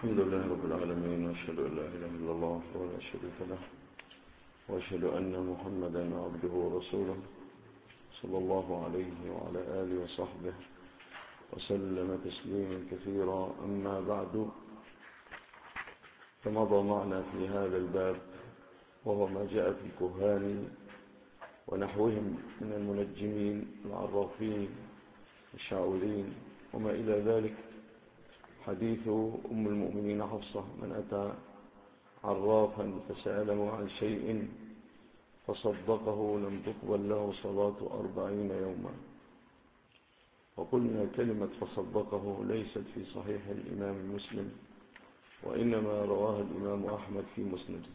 الحمد لله رب العالمين، وأشهد أن لا إله إلا الله وحده لا شريك له، وأشهد أن محمدا عبده ورسوله صلى الله عليه وعلى آله وصحبه وسلم تسليما كثيرا. أما بعد، فمضى معنا في هذا الباب وهو ما جاء في الكهان ونحوهم من المنجمين العرافين الشاعرين وما إلى ذلك، حديث أم المؤمنين حفصة: من أتى عرافا فسأله عن شيء فصدقه لم تقبل له صلاة 40 يوما. وقلنا كلمة فصدقه ليست في صحيح الإمام مسلم، وإنما رواه الإمام أحمد في مسنده.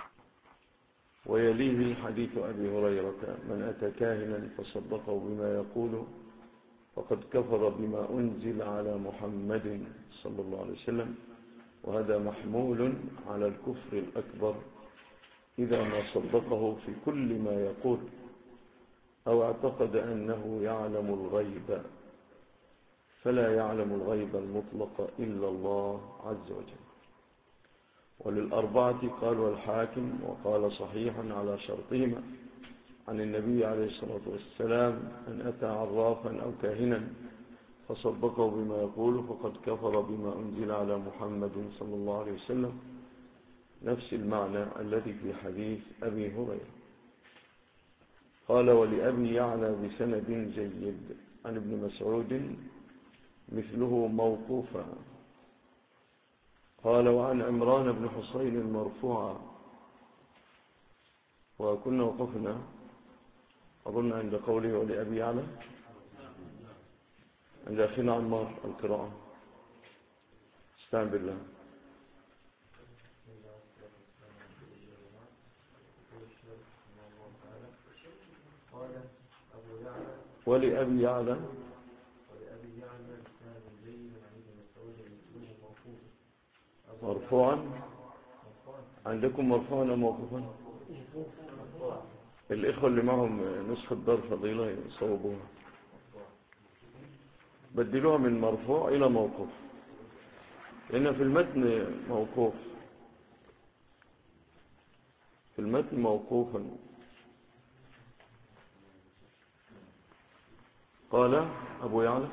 ويليه حديث أبي هريرة: من أتى كاهنا فصدقه بما يقول فقد كفر بما أنزل على محمد صلى الله عليه وسلم. وهذا محمول على الكفر الأكبر إذا ما صدقه في كل ما يقول أو اعتقد أنه يعلم الغيب، فلا يعلم الغيب المطلق إلا الله عز وجل. وللأربعة قال والحاكم وقال صحيحا على شرطهما عن النبي عليه الصلاة والسلام: أن أتى عرافا أو كاهنا فصدقه بما يقول فقد كفر بما أنزل على محمد صلى الله عليه وسلم. نفس المعنى الذي في حديث أبي هريرة. قال: ولأبي يعلى بسند جيد عن ابن مسعود مثله موقوفا. قال: وعن عمران بن حصين مرفوعا. وكنا وقفنا أظن عند قوله ولأبي يعلى، عند أخينا عمار القراءة. استعن بالله. ولأبي يعلى مرفوعا. عندكم مرفوعا أو موقوفا؟ الإخوة اللي معهم نسخة دار فضيلة يصوبوها، بدلوها من مرفوع إلى موقوف، لأن في المتن موقوف، في المتن موقوفا. قال أبو يعلى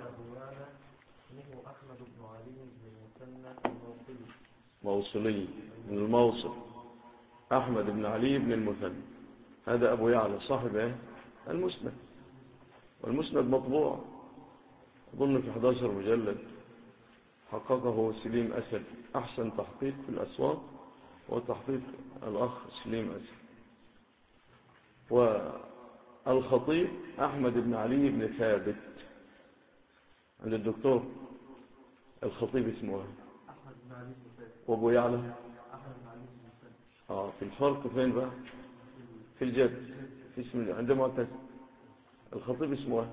اسمه أحمد بن علي بن المثنى الموصلي، موصلي من الموصل، أحمد بن علي بن المثنى. هذا أبو يعلى صاحب المسند، والمسند مطبوع أظن في 11 مجلد، حققه سليم أسد. أحسن تحقيق في الأسواق وتحقيق الأخ سليم أسد. والخطيب أحمد بن علي بن ثابت عند الدكتور الخطيب اسمه أحمد بن علي بن ثابت. وأبو يعلى أحمد بن علي بن ثابت. في الفرق فين بقى؟ في الجد، في اسم عندما معتز. الخطيب اسمه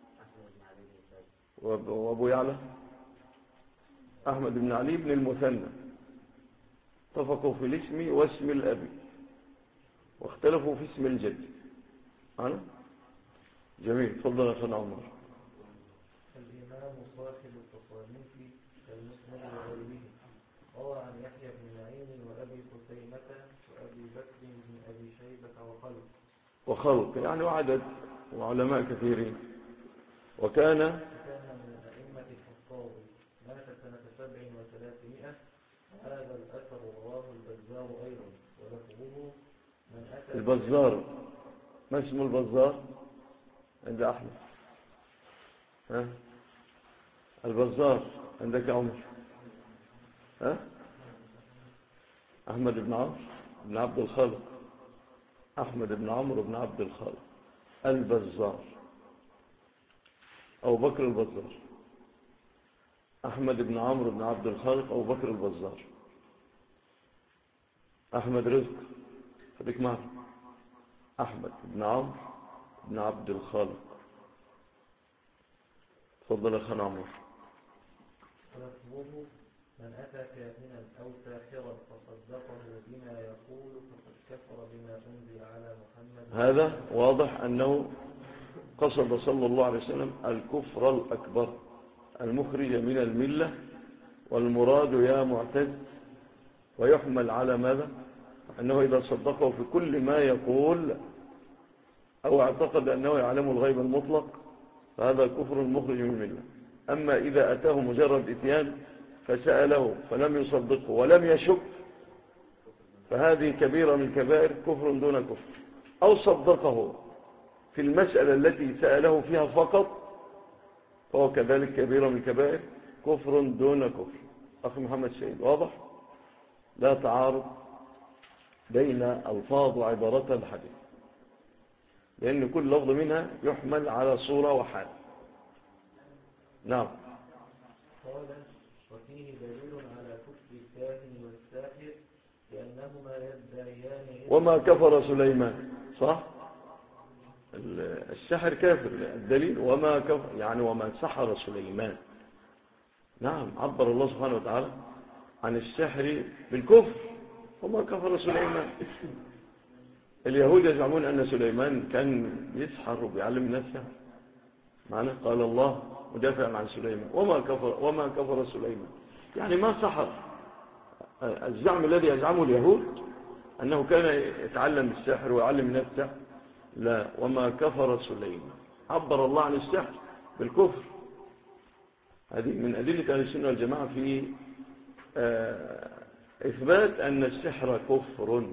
وأبو يعلى أحمد بن علي بن المثنى. اتفقوا في الاسم واسم الأبي واختلفوا في اسم الجد. أنا جميل. تفضل يا أخي عمر. الإمام صاحب التصانيف كالمسند وغيره روى عن يحيى بن معين وأبي خثيمة وأبي بكر بن أبي شيبة وخلق يعني وعدد وعلماء كثيرين. وكان من الأئمة الحفاظ، مات سنة 7 و300. هذا الأثر رواه البزار أيضا ولفظه من أتى. البزار ما اسمه البزار عند أحمد؟ ها؟ البزار عندك عمر؟ ها؟ أحمد بن عمرو بن عبد الخالق، أحمد بن عمرو بن عبد الخالق البزار، أو بكر البزار. أحمد بن عمرو بن عبد الخالق أو بكر البزار. أحمد رزق، خليك معنا. أحمد بن عمرو بن عبد الخالق. تفضل أخي عمر. ولفظه من أتى كاهنا أو ساحرا فصدقه بما يقول فقد كفر بما أنزل على محمد. هذا واضح أنه قصد صلى الله عليه وسلم الكفر الأكبر المخرج من الملة، والمراد يا معتز ويحمل على ماذا؟ أنه إذا صدقه في كل ما يقول أو اعتقد أنه يعلم الغيب المطلق فهذا كفر مخرج من الملة. أما إذا أتاه مجرد إتيان فسأله فلم يصدقه ولم يشك فهذه كبيرة من الكبائر، كفر دون كفر. أو صدقه في المسألة التي سأله فيها فقط فهو كذلك كبيرة من الكبائر، كفر دون كفر. أخي محمد سيد، واضح؟ لا تعارض بين ألفاظ وعبارات الحديث، لأن كل لفظ منها يحمل على صورة وحال. نعم. قال وفيه دليل على كفر الكاهن والساحر لأنهما يدعيان وما كفر سليمان، صح؟ السحر كافر، الدليل وما كفر يعني وما سحر سليمان. نعم، عبر الله سبحانه وتعالى عن السحر بالكفر، وما كفر سليمان. اليهود يزعمون أن سليمان كان يسحر وبيعلم الناس السحر، معنى قال الله مدافعا عن سليمان وما كفر سليمان، يعني ما سحر. الزعم الذي يزعمه اليهود أنه كان يتعلم السحر ويعلم الناس السحر، لا، وما كفر سليمان. عبر الله عن السحر بالكفر. هذه من أدلة أهل السنة والجماعة في إثبات أن السحر كفر.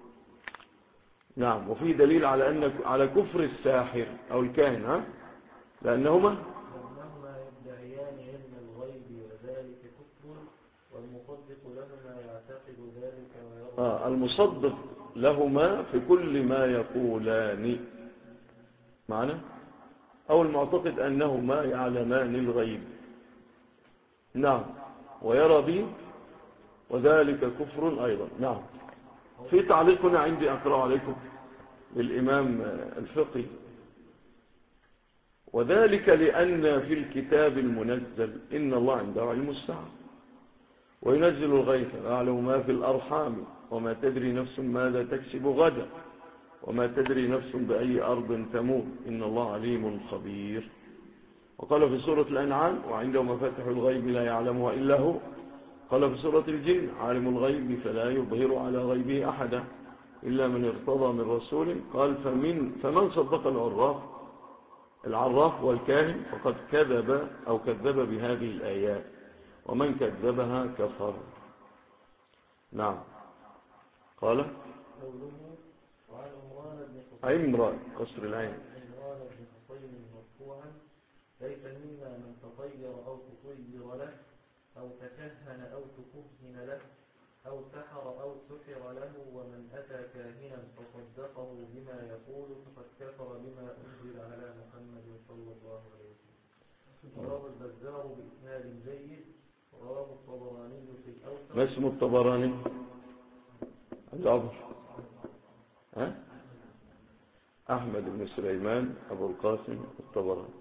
نعم. وفي دليل على كفر الساحر أو الكاهن، لأنهما يدعيان علم الغيب وذلك كفر، والمصدق لهما يعتقد ذلك ويرضى. المصدق لهما في كل ما يقولان معنى، أو المعتقد أنهما يعلمان الغيب. نعم. ويرى به وذلك كفر أيضا. نعم. في تعليقنا عندي أقرأ عليكم للإمام الفقهي: وذلك لأن في الكتاب المنزل إن الله عنده علم الساعة وينزل الغيث ويعلم ما في الأرحام وما تدري نفس ماذا تكسب غدا وما تدري نفس بأي أرض تموت إن الله عليم خبير. وقال في سورة الأنعام: وعنده مفاتح الغيب لا يعلمها إلا هو. قال في سورة الجن: عالم الغيب فلا يظهر على غيبه أحدا إلا من ارتضى من رسول. قال: فمن صدق العراف والكاهن فقد كذب أو كذب بهذه الآيات، ومن كذبها كفر. نعم. قال وعن عمران قصر العين عمران بن حصين مرفوعا: ليس منا من تطير أو تطير له أو تكهن أو تكهن له أو سحر أو سحر له، ومن أتى كاهنا فصدقه بما يقول فقد كفر بما أنزل على محمد صلى الله عليه وسلم. رواه البزار بإسناد جيد، رواه الطبراني في الأوسط. ما اسم الطبراني؟ العبر أحمد بن سليمان أبو القاسم الطبراني.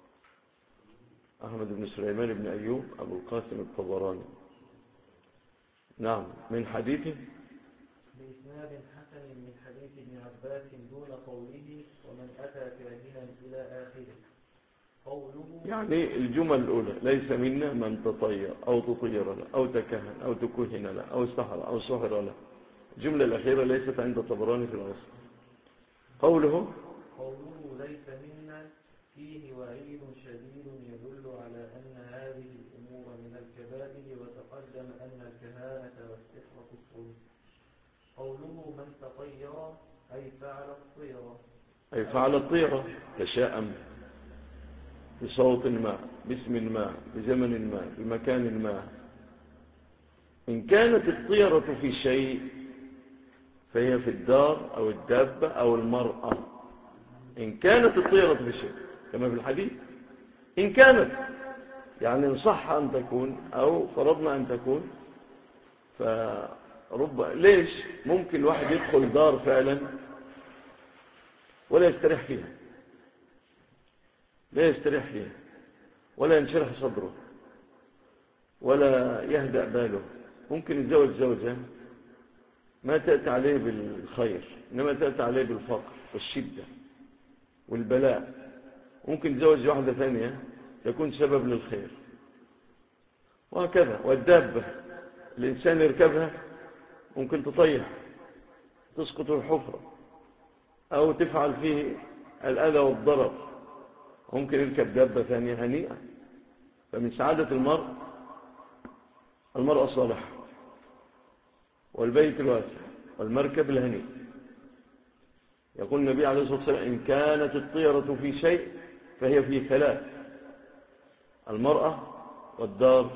أحمد بن سليمان بن أيوب أبو القاسم الطبراني. نعم. من حديثه بإسناد حسن من حديث ابن عباس دون قوله ومن أتى كاهنا إلى آخره. قوله يعني الجمل الأولى: ليس منا من تطير أو تطير له أو تكهن أو تكهن له أو سحر أو سحر له. الجملة الأخيرة ليست عند الطبراني في الأصل. قوله ليس منا فيه وعيد شديد يدل على أن هذه الأمور من الكبائر، وتقدم أن الكهانة والسحر كفر. قوله من تطير أي فعل الطيرة، أي فعل الطيرة، تشاءم بصوت ما، باسم ما، بزمن ما، بمكان ما. إن كانت الطيرة في شيء فهي في الدار أو الدابة أو المرأة. إن كانت الطيرة في شيء كما في الحديث، إن كانت يعني إن صح أن تكون أو فرضنا أن تكون، ليش ممكن واحد يدخل دار فعلا ولا يستريح فيها، لا يستريح فيها ولا ينشرح صدره ولا يهدأ باله. ممكن يتزوج زوجة ما تأتي عليه بالخير، إنما تأتي عليه بالفقر والشدة والبلاء. ممكن يتزوج واحدة ثانية تكون سبب للخير. وهكذا. والدابة الإنسان يركبها ممكن تطيح، تسقط الحفرة، أو تفعل فيه الأذى والضرر. ممكن يركب دابة ثانية هنيئة. فمن سعادة المرأة الصالحة والبيت الواسع والمركب الهنيء. يقول النبي عليه الصلاة والسلام: إن كانت الطيرة في شيء فهي في ثلاث: المرأة والدار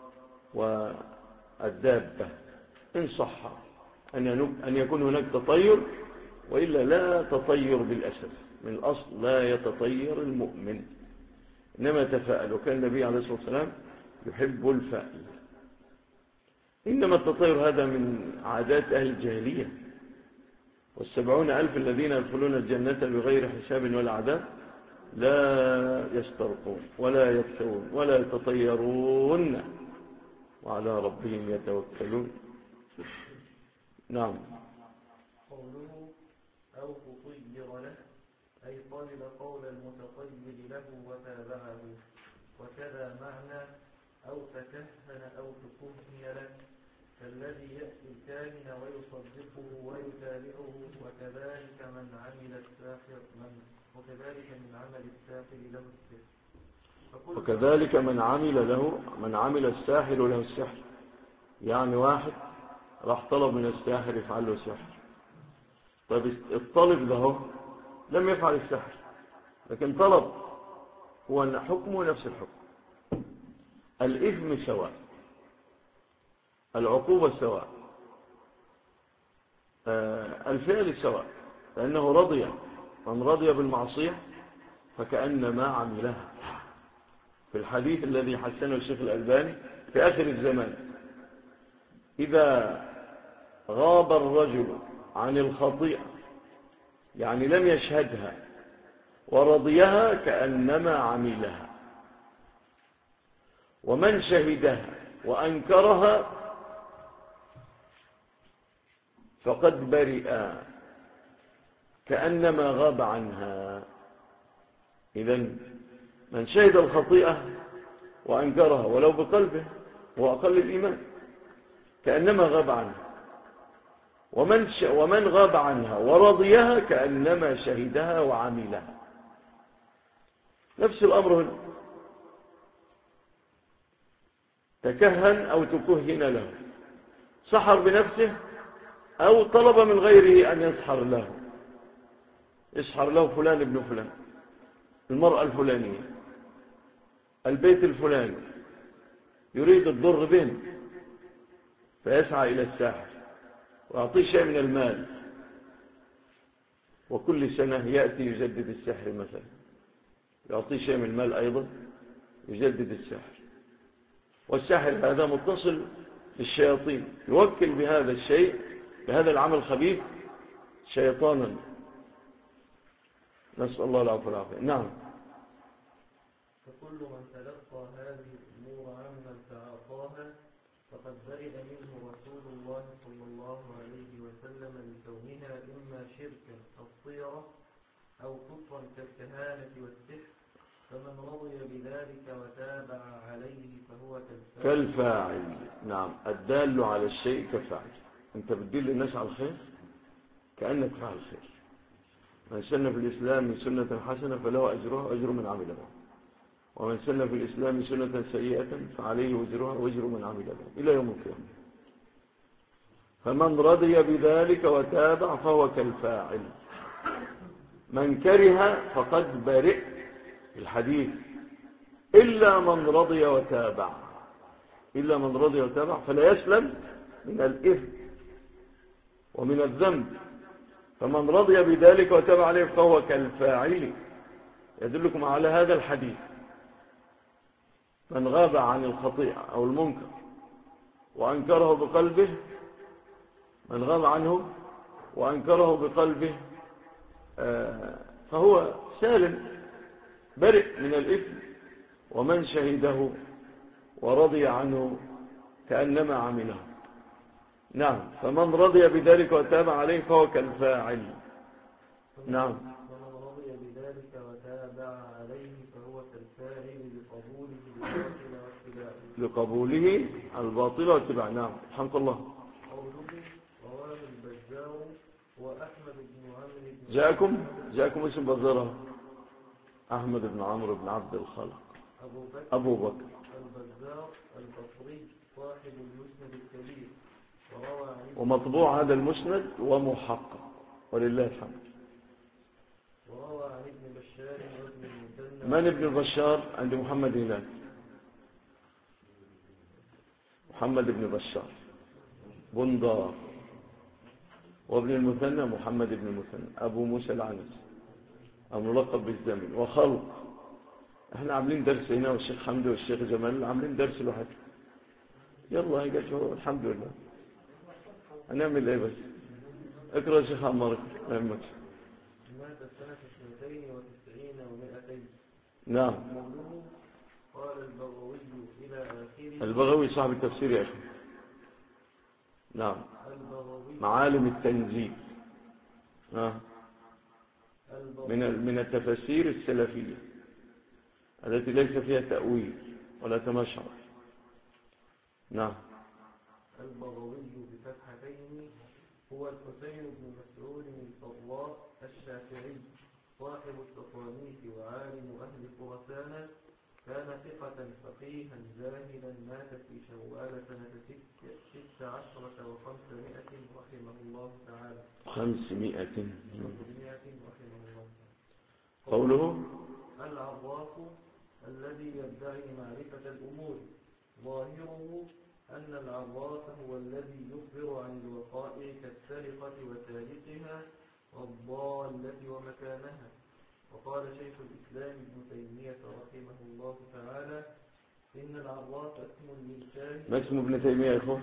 والدابة، إن صح أن يكون هناك تطير، وإلا لا تطير بالأسف. من الأصل لا يتطير المؤمن، إنما تفاءل. وكان النبي عليه الصلاة والسلام يحب الفائل. إنما التطير هذا من عادات أهل الجاهلية. 70,000 الذين يدخلون الجنة بغير حساب ولا عذاب لا يسترقون ولا يكتوون ولا يتطيرون وعلى ربهم يتوكلون. نعم. قوله أو تطير له أي طالب قول المتطير له وتابعه. وكذا معنى أو تكهن أو تكهن له، كالذي يأتي الكاهن ويصدقه ويتابعه. وكذلك من عمل الساحر له السحر. وكذلك من عمل الساحر له السحر. يعني واحد راح طلب من الساحر يفعل له سحر. طيب الطالب له لم يفعل السحر، لكن طلب، هو أن حكمه نفس الحكم. الإثم سواء، العقوبة سواء، الفعل سواء، لأنه رضي. من رضي بالمعصية فكأنما عملها. في الحديث الذي حسنه الشيخ الألباني في آخر الزمان: إذا غاب الرجل عن الخطيئة، يعني لم يشهدها، ورضيها كأنما عملها. ومن شهدها وأنكرها فقد برئ كأنما غاب عنها. إذن من شهد الخطيئة وأنكرها ولو بقلبه هو أقل الإيمان، كأنما غاب عنها. ومن غاب عنها ورضيها كأنما شهدها وعملها. نفس الأمر هنا: تكهن أو تكهن له، سحر بنفسه أو طلب من غيره أن يسحر له. يسحر له فلان ابن فلان، المرأة الفلانية، البيت الفلاني، يريد الضر بهم، فيسعى إلى الساحر ويعطيه شيء من المال، وكل سنة يأتي يجدد السحر مثلا، يعطيه شيء من المال أيضا يجدد السحر. والساحر هذا متصل بالشياطين، يوكل بهذا الشيء، بهذا العمل الخبيث، شيطانا، نسأل الله العفو والعافية. نعم. فكل من تلقى هذه الأمور عمن تعاطاها فقد برئ منه رسول الله صلى الله عليه وسلم لكونها إما شركا الطيرة أو كفرا كالكهانة والسحر. فمن رضي بذلك وتابع عليه فهو كالفاعل. نعم، الدال على الشيء كفاعل. أنت بتدل الناس على الخير كأنك فعل خير. من سن في الإسلام سنة حسنة فله أجرها وأجر من عمل بها، ومن سن في الإسلام سنة سيئة فعليه وزرها وزر من عمل بها إلى يوم القيامة. فمن رضي بذلك وتابع فهو كالفاعل. من كره فقد برئ الحديث إلا من رضي وتابع. إلا من رضي وتابع فلا يسلم من الإثم ومن الذنب. فمن رضي بذلك وتابع عليه فهو كالفاعل. يدلكم على هذا الحديث: من غاب عن الخطيئة أو المنكر وأنكره بقلبه، من غاب عنه وأنكره بقلبه فهو سالم برئ من الإثم. ومن شهده ورضي عنه كأنما عمله. نعم. فمن رضي بذلك وتابع عليه فهو كالفاعل. نعم. فمن رضي بذلك وتابع عليه فهو كالفاعل بقبوله الباطل واتباعه. لقبوله الباطل واتباع. نعم رحمك الله. قوله رواه البزار وأحمد بن عمرو جاءكم اسم بزارة أحمد بن عمرو بن عبد الخالق أبو بكر البزار البصري صاحب المسند الكبير، وروى عن ومطبوع هذا المسند ومحقق ولله الحمد. وروى عن ابن بشار وابن المثنى. من ابن بشار؟ عند محمد هناك محمد بن بشار بندار، وابن المثنى محمد بن المثنى أبو موسى العنزي الملقب بالزمن وخلق. احنا عاملين درس هنا والشيخ حمد والشيخ جمال عاملين درس لوحده. يلا هيك الحمد لله. هنعمل ايه بس؟ اقرأ يا شيخ عمار ما يهمكش. مات سنة 92 و200. نعم. قوله قال البغوي إلى آخره. البغوي صاحب التفسير يا أخي. نعم. معالم التنزيل من التفاسير السلفية التي ليس فيها تأويل ولا تمشع. نعم. البغوي بفتحتين هو الحسين بن مسعود الفضاء الشافعي صاحب التصانيف وعالم أهل خراسان، كان ثقة فقيها زاهدا، مات في شوال سنة 16 و500 رحمه الله تعالى. 500 رحمه الله. قوله العراف الذي يدعي معرفة الأمور، ظاهره أن العراف هو الذي يخبر عن الوقائع كالسرقة وتاريخها والضالة ومكانها. وقال شيخ الإسلام ابن تيمية رحمه الله تعالى إن العراف اسم للكاهن. ما اسم ابن تيمية يا إخوة؟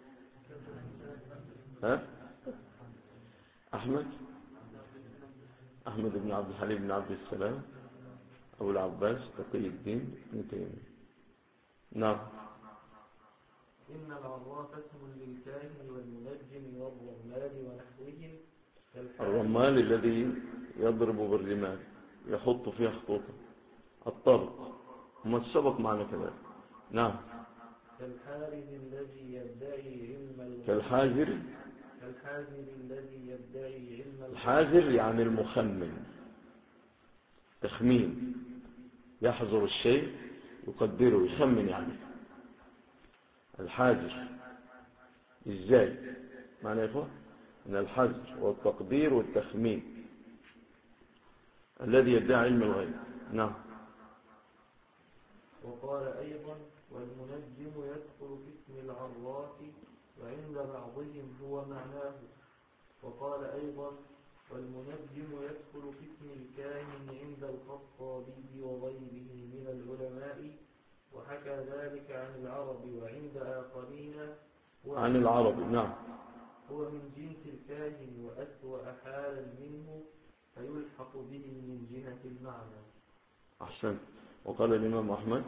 أحمد بن عبد الحليم بن عبد السلام أبو العباس تقي الدين ابن تيمية. نعم. إن العراف اسم للكاهن والمنجم والرمال ونحوهم. الرمال الذي يضرب بالرمال يحط فيها خطوطا، الطرق وما سبق معنا كذلك. نعم. كالحارث الذي يدعي علم كالحاذر الذي يدعي علم الحاذر يعني المخمن، تخمين، يحذر الشيء يقدره، يخمن يعني الحاذر. ازاي معنى يا اخوة؟ ان الحذر والتقدير والتخمين الذي يدعي علم الغيب. نعم. وقال أيضا والمنجم يدخل في اسم العراف وعند بعضهم هو معناه. وقال أيضا والمنجم يدخل في اسم الكاهن عند الخطابي وغيره من العلماء، وحكى ذلك عن العرب وعند آخرين عن العرب. نعم. هو من جنس الكاهن وأسوأ حالا منه فيلحق به من جهة المعنى. أحسن. وقال الإمام أحمد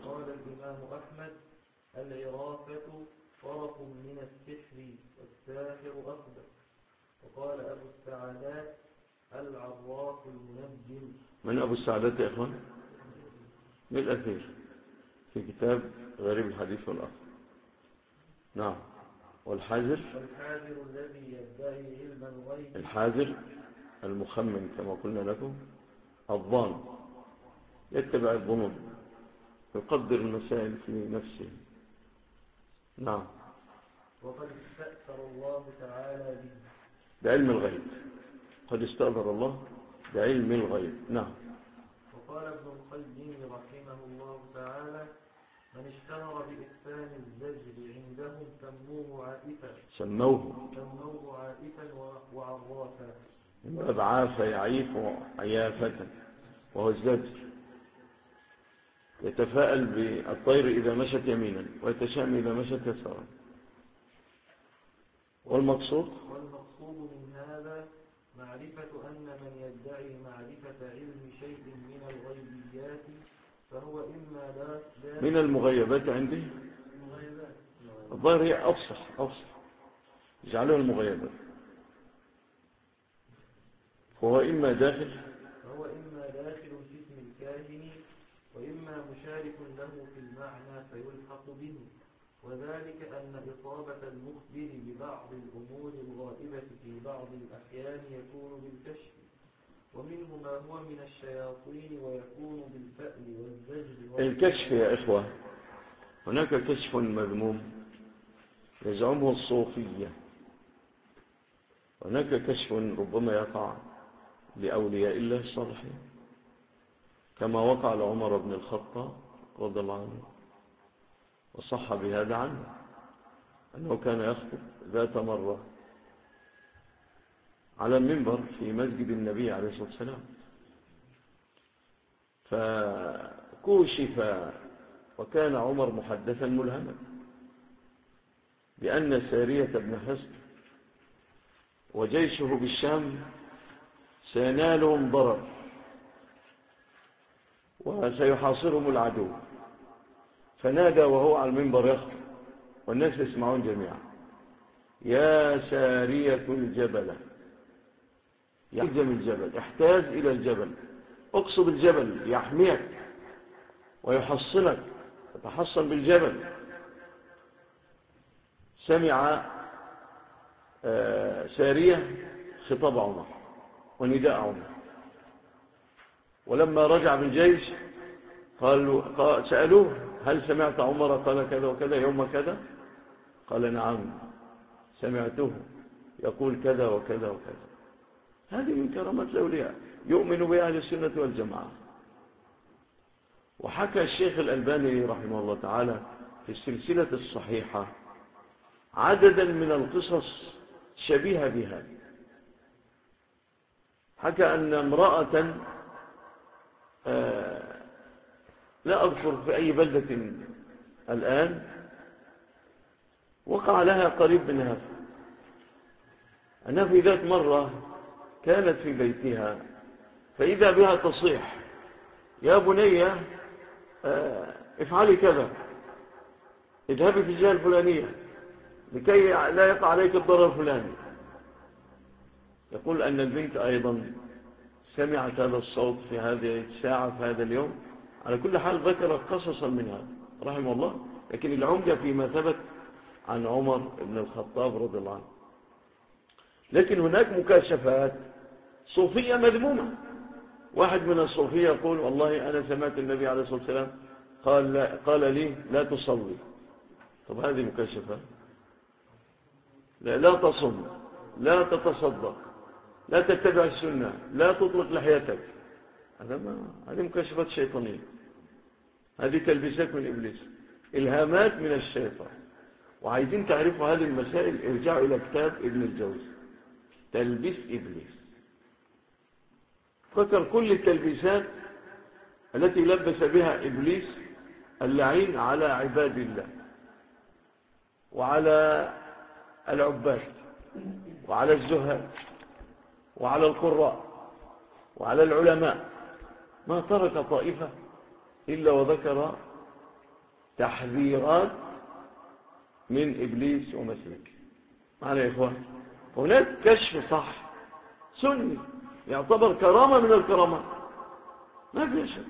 العرافة طرف من السحر والساحر أصدق. وقال أبو السعادات العراف المنجم. من أبو السعادات يا إخوان؟ من الأثير في كتاب غريب الحديث والأثر. نعم. والحاذر الذي يدعي علم الغيب. الحاذر المخمن كما قلنا لكم، الظان يتبع الظنون، يقدر المسائل في نفسه. نعم. وقد استأثر الله تعالى به بعلم الغيب، قد استأثر الله بعلم الغيب. نعم. وقال ابن القيم رحمه الله تعالى من اشتهر بإحسان الزجر عندهم سموه عائفا وعرافا. أبعاف يعيف عيافة وهو الزجر، يتفاءل بالطير إذا مشت يمينا ويتشام إذا مشت يسارا. والمقصود من هذا معرفة أن من يدعي معرفة علم شيء من الغيبيات فهو إما من المغيبات عندي الظاهر هي أفصح يجعلها المغيبات، فهو إما داخل في اسم الكاهن وإما مشارك له في المعنى فيلحق به. وذلك أن إصابة المخبر ببعض الأمور الغائبة في بعض الأحيان يكون بالكشف، ومنه ما هو من الشياطين ويكون بالفأل والزجر. الكشف يا إخوة، هناك كشف مذموم يزعمه الصوفية، هناك كشف ربما يقع لأولياء الله الصالحين، كما وقع لعمر بن الخطاب رضي الله عنه، وصح بهذا عنه أنه كان يخطب ذات مرة على المنبر في مسجد النبي عليه الصلاة والسلام، فكوشف، وكان عمر محدثا ملهما بأن سارية بن حصن وجيشه بالشام سينالهم ضرر وسيحاصرهم العدو، فنادى وهو على المنبر يخطب والناس يسمعون جميعا: يا سارية الجبل، يلزم الجبل، احتاج إلى الجبل، اقصد الجبل يحميك ويحصنك، تتحصن بالجبل. سمع سارية خطاب عمر ونداء عمر، ولما رجع بالجيش سألوه: هل سمعت عمر قال كذا وكذا يوم كذا؟ قال: نعم سمعته يقول كذا وكذا وكذا. هذه من كرامات الأولياء يؤمن بها أهل السنة والجماعة. وحكى الشيخ الألباني رحمه الله تعالى في السلسلة الصحيحة عددا من القصص شبيهة بها. حكى أن امرأة لا أذكر في أي بلدة الآن وقع لها قريب من هذا، أنها في ذات مرة كانت في بيتها فإذا بها تصيح: يا بني افعلي كذا، اذهبي في الجهة الفلانية لكي لا يقع عليك الضرر الفلاني. يقول أن البنت أيضا سمعت هذا الصوت في هذه الساعة في هذا اليوم. على كل حال ذكر قصصا منها رحمه الله، لكن العمدة فيما ثبت عن عمر بن الخطاب رضي الله عنه. لكن هناك مكاشفات صوفية مذمومة. واحد من الصوفية يقول: والله أنا سمعت النبي عليه الصلاة والسلام قال لي لا تصلي. طب هذه مكاشفة؟ لا تصم، لا تتصدق، لا تتبع السنة، لا تطلق لحيتك. هذه مكاشفات شيطانية، هذه تلبيسات من إبليس، إلهامات من الشيطان. وعايزين تعرفوا هذه المسائل ارجعوا إلى كتاب ابن الجوزي تلبيس إبليس. فكر كل التلبيسات التي لبس بها إبليس اللعين على عباد الله وعلى العباد وعلى الزهاد وعلى القراء وعلى العلماء. ما ترك طائفة إلا وذكر تحذيرات من إبليس ومسلك. معنا يا إخوان، هناك كشف صح سني يعتبر كرامة من الكرامات، ما في شيء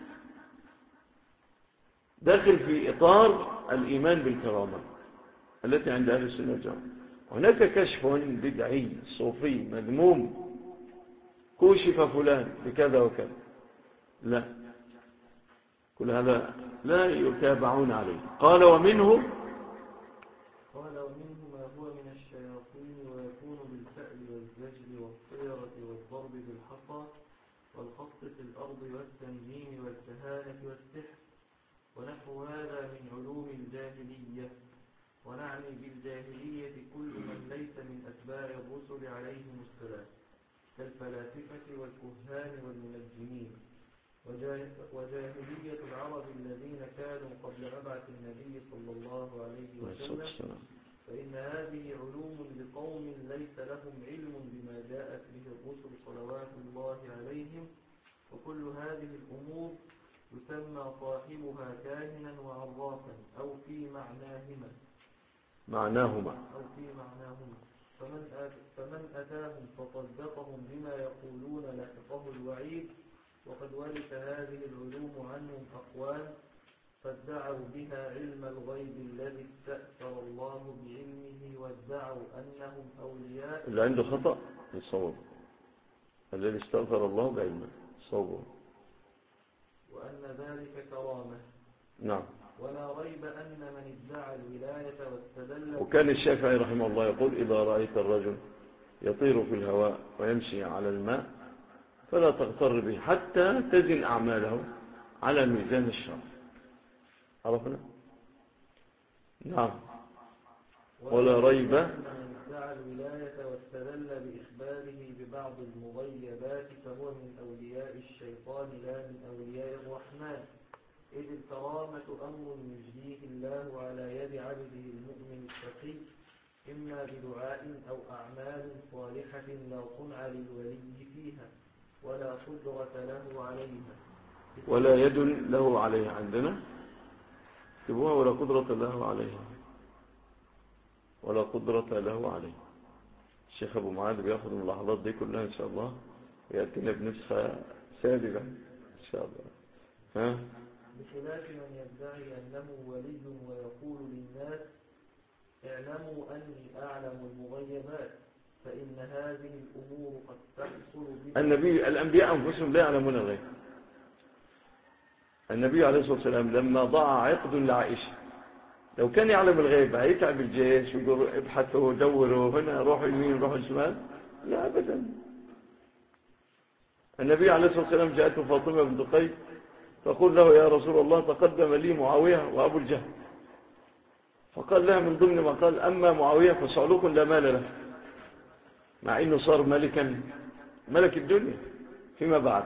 داخل في إطار الإيمان بالكرامة التي عند أهل السنة والجماعة. هناك كشف بدعي صوفي مذموم: كوشف فلان بكذا وكذا. لا، كل هذا لا يتابعون عليه. قال: ومنه ما هو من الشياطين ويكون بالفأل والزجر والطيرة والضرب بالحصى والخط في الأرض والتنجيم والكهانة والسحر ونحو هذا من علوم الجاهلية. ونعني بالجاهلية كل من ليس من أتباع الرسل عليهم السلام كالفلاسفة والكهان والمنجمين. وجاهلية العرب الذين كانوا قبل مبعث النبي صلى الله عليه وسلم، فإن هذه علوم لقوم ليس لهم علم بما جاءت به الرسل صلوات الله عليهم. وكل هذه الأمور يسمى صاحبها كاهنا وعرافا أو في معناهما فمن أتاهم فصدقهم بما يقولون لحقه الوعيد. وقد ورث هذه العلوم عنهم أقوال فادعوا بها علم الغيب الذي استأثر الله بعلمه، وادعوا أنهم أولياء. اللي عنده خطأ يصوب، الذي استغفر الله بعلمه صوب، وأن ذلك كرامة. نعم. ولا ريب أن من ادعى الولاية واستدل. وكان الشافعي رحمه الله يقول: إذا رأيت الرجل يطير في الهواء ويمشي على الماء فلا تغتر به حتى تزن أعماله على ميزان الشرع. عرفنا؟ نعم. ولا ريب أن من ادعى الولاية واستدل بإخباره ببعض المغيبات فهو من أولياء الشيطان لا من أولياء الرحمن، إذ الكرامة أمر يجريه الله على يد عبده المؤمن التقي، إما بدعاء أو أعمال صالحة لا صنع للولي فيها ولا قدرة له عليها. ولا يد له عليها، عندنا اكتبوها: ولا قدرة له عليها، ولا قدرة له عليها. الشيخ أبو معاذ بيأخذ اللحظات دي كلها إن شاء الله ويأتينا بنسخة سابقة إن شاء الله. ها؟ بخلاف من يدعي أنه ولي ويقول للناس: اعلموا أني أعلم المغيبات، فإن هذه الأمور قد تحصل الأنبياء أنفسهم لا يعلمون الغيب. النبي عليه الصلاة والسلام لما ضاع عقد لعائشة، لو كان يعلم الغيب هيتعب الجيش ويقول: ابحثوا دوروا هنا، روحوا يمين روحوا شمال. لا أبدا. النبي عليه الصلاة والسلام جاءته فاطمة بنت قيس فقل له: يا رسول الله تقدم لي معاوية وأبو الجهل. فقال لها من ضمن ما قال: أما معاوية فصعلوك لا مال له، مع أنه صار ملك الدنيا فيما بعد.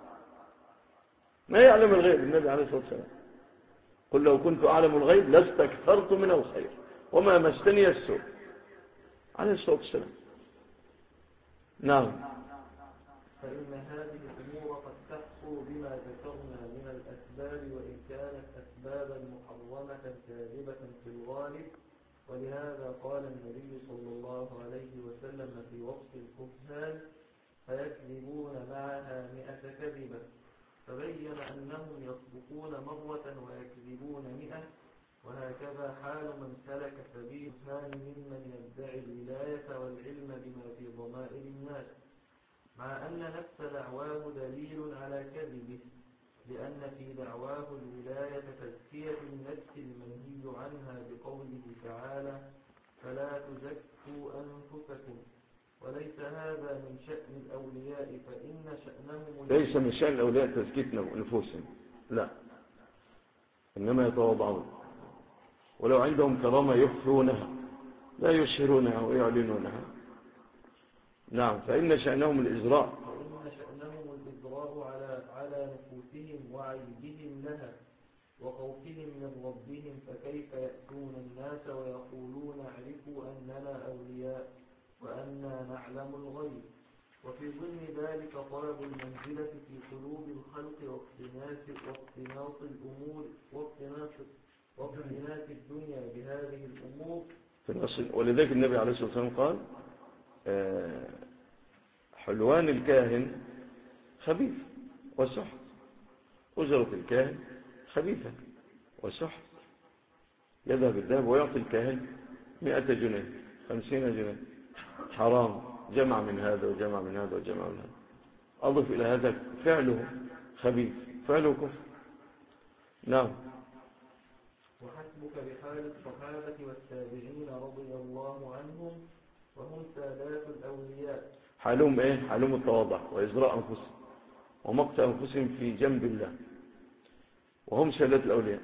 ما يعلم الغيب النبي عليه الصلاة والسلام. قل لو كنت أعلم الغيب لاستكثرت من الخير وما مسني السوء، عليه الصلاة والسلام. نعم. فإن هذه الأمور قد تحصل بما ذكرنا من الأسباب، وإن كانت أسبابا محرمة كاذبة في الغالب. ولهذا قال النبي صلى الله عليه وسلم في وصف الكهان: فيكذبون معها 100 كذبة. فبين أنهم يصدقون مرة ويكذبون 100، وهكذا حال من سلك سبيل الكهان ممن يدعي الولاية والعلم بما في ضمائر الناس، مع أن نفس دعواه دليل على كذبه، لأن في دعواه الولاية تزكية النفس المنهي عنها بقوله تعالى: فلا تزكوا أنفسكم. وليس هذا من شأن الأولياء، فإن شأنهم ليس من شأن الأولياء تزكية نفوسهم، لا، إنما يتواضعون، ولو عندهم كرامة يخفونها لا يشهرونها ويعلنونها. نعم. فإن شأنهم الإزراء على نفوسهم وعيبهم لها وخوفهم من ربهم، فكيف يأتون الناس ويقولون: اعرفوا أننا أولياء وأننا نعلم الغيب. وفي ضمن ذلك طلب المنزلة في قلوب الخلق واقتناص الأمور واقتناص الدنيا بهذه الأمور. ولذلك النبي عليه الصلاة والسلام قال: حلوان الكاهن خبيث وسحت، أجرة الكاهن خبيثة وسحت. يذهب الذهب ويعطي الكاهن 100 جنيه 50 جنيه، حرام. جمع من هذا وجمع من هذا وجمع من هذا. أضف إلى هذا فعله خبيث، فعله كفر. نعم. وحسبك بحال الصحابة والتابعين رضي الله عنهم، وهم سادات الأولياء. حالهم إيه؟ حالهم التواضع وإزراء أنفسهم ومقت أنفسهم في جنب الله، وهم سادات الأولياء.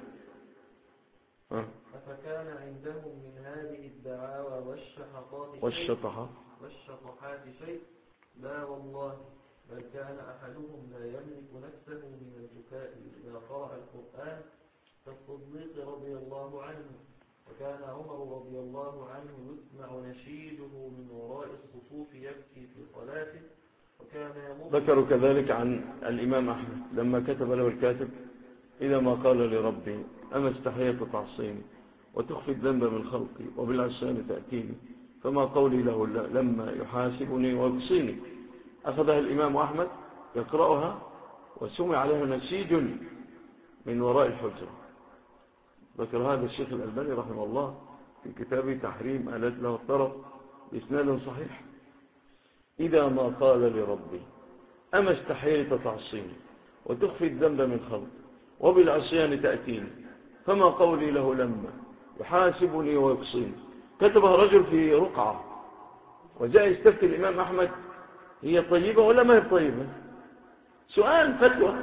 أفكان عندهم من هذه الدعاوى والشطحات شيء؟ لا والله، بل كان أحدهم لا يملك نفسه من البكاء إذا قرأ القرآن كالصديق رضي الله عنه، وكان عمر رضي الله عنه يسمع نشيده من وراء الصفوف يبكي في صلاته، وكان يمر. ذكروا كذلك عن الإمام أحمد لما كتب له الكاتب: إذا ما قال لربي أما استحييت تعصيني وتخفي الذنب من خلقي وبالعصيان تأتيني، فما قولي له لما يحاسبني ويقصيني. أخذها الإمام أحمد يقرأها وسمع عليها نشيد من وراء الحجرة، ذكر هذا الشيخ الألباني رحمه الله في كتابه تحريم آلات له الطرب بإسناد صحيح: إذا ما قال لربي أما استحييت تعصيني وتخفي الذنب من خلق وبالعصيان تأتيني فما قولي له لما يحاسبني ويقصيني. كتبها رجل في رقعة وجاء يستفتي الإمام أحمد: هي طيبة ولا ما هي طيبة؟ سؤال فتوى.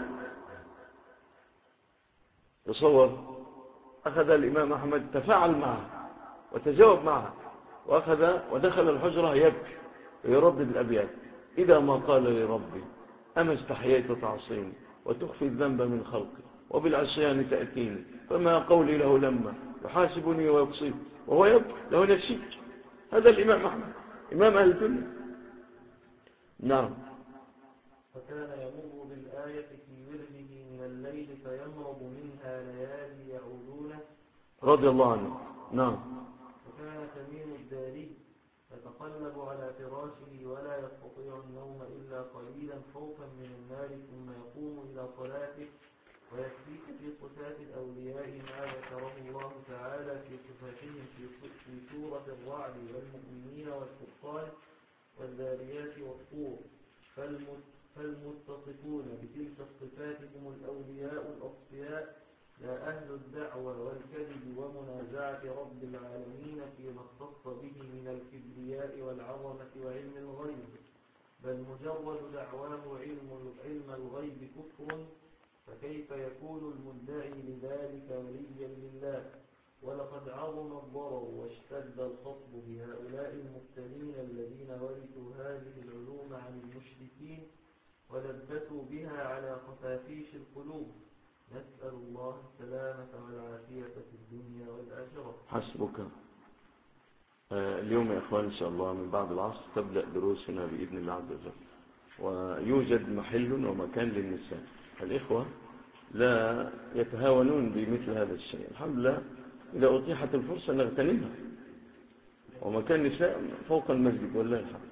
تصور، أخذ الإمام أحمد تفاعل معه وتجاوب معه، وأخذ ودخل الحجرة يبكي ويردد الأبيات: إذا ما قال لربي أما استحييت تعصيني وتخفي الذنب من خلقي وبالعصيان تأتيني فما قولي له لما يحاسبني ويقصيني. وهو يبكي له نشيد. هذا الإمام أحمد إمام أهل الدنيا. نعم. فكان يمر بالآية في ورده من الليل فيمرض منها ليالي يعودونه رضي الله عنه. نعم. وكان تميم الداري يتقلب على فراشه ولا يستطيع النوم إلا قليلا خوفا من النار، ثم يقوم إلى صلاته. ويكفيك في صفات الأولياء ما ذكره الله تعالى في صفاتهم في سورة الرعد: والمؤمنين والفرقان والذاريات والطور. فالمتصفون بتلك الصفات هم الأولياء الأصفياء، لا أهل الدعوة والكذب ومنازعة رب العالمين فيما اختص به من الكبرياء والعظمة وعلم الغيب، بل مجرد دعواه علم الغيب كفر. فكيف يكون المدعي لذلك وليا لله؟ ولقد عظم الضرر واشتد الخطب بهؤلاء المبتلين الذين ورثوا هذه العلوم عن المشركين ولبسوا بها على خفافيش القلوب. نسأل الله السلامة والعافية في الدنيا والآخرة. حسبك. اليوم يا أخوان إن شاء الله من بعد العصر تبدأ دروسنا بإذن الله عز وجل، ويوجد محل ومكان للنساء. الإخوة لا يتهاونون بمثل هذا الشيء. الحمد لله إذا أتيحت الفرصة نغتنمها. ومكان نساء فوق المسجد والله الحمد.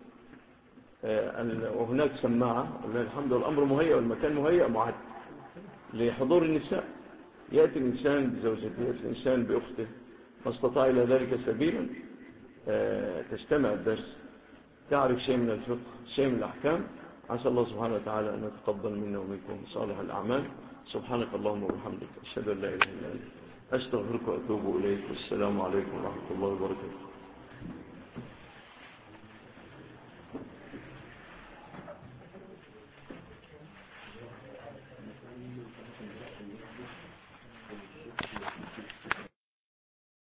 وهناك سماعة والله الحمد، والأمر مهيأ والمكان مهيأ معد لحضور النساء. يأتي الإنسان بزوجته، يأتي الإنسان بأخته، ما استطاع إلى ذلك سبيلا تستمع الدرس، تعرف شيء من الفقه، شيء من الأحكام. عسى الله سبحانه وتعالى أن يتقبل منا ومنكم صالح الأعمال. سبحانك اللهم وبحمدك أشهد أن لا إله إلا أنت أستغفرك وأتوب إليك. والسلام عليكم ورحمة الله وبركاته.